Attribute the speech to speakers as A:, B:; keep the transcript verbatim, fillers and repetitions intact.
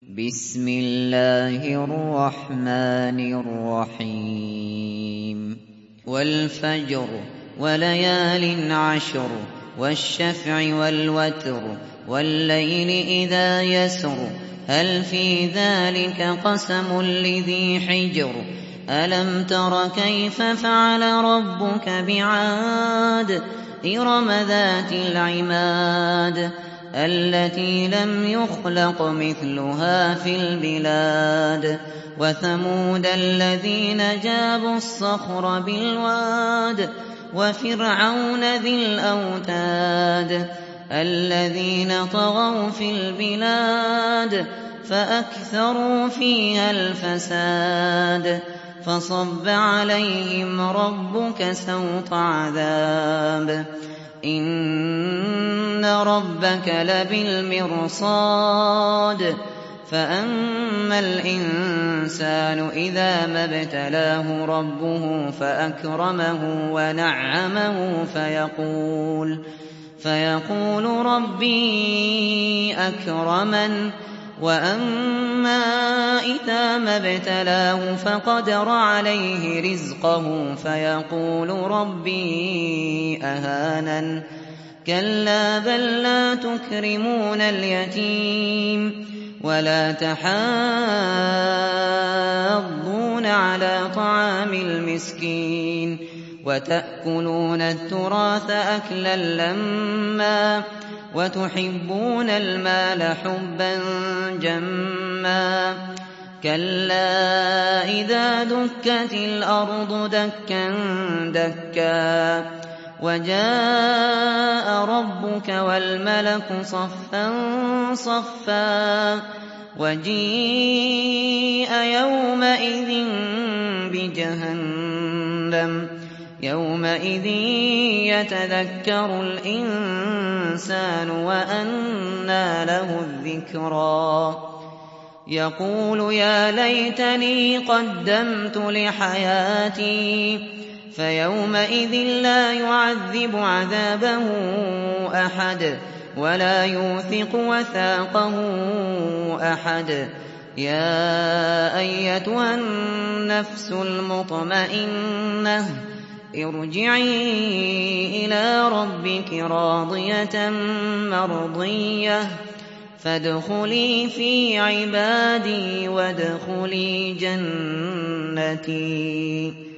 A: بسم الله الرحمن الرحيم والفجر وليال عشر والشفع والوتر والليل إذا يسر هل في ذلك قسم لذي حجر ألم تر كيف فعل ربك بعاد إرم ذات العماد التي لم يخلق مثلها في البلاد وثمود الذين جابوا الصخر بالواد وفرعون ذي الأوتاد الذين طغوا في البلاد فأكثروا فيها الفساد فصب عليهم ربك سوط عذاب إن ربك لبالمرصاد فأما الإنسان إذا ما ابتلاه ربه فأكرمه ونعمه فيقول فيقول ربي أكرمن وأما إذا ما ابتلاه فقدر عليه رزقه فيقول ربي أهانن كلا بل لا تكرمون اليتيم ولا تحاضون على طعام المسكين وتأكلون التراث أكلا لما وتحبون المال حبا جما كلا إذا دكت الأرض دكا دكا وجاء ربك والملك صفا صفا وجيء يومئذ بجهنم يومئذ يتذكر الإنسان وأنى له الذكرى يقول يا ليتني قدمت لحياتي فيومئذ لا يعذب عذابه أحد ولا يوثق وثاقه أحد يا أيتها النفس المطمئنة ارجعي إلى ربك راضية مرضية فادخلي في عبادي وادخلي جنتي.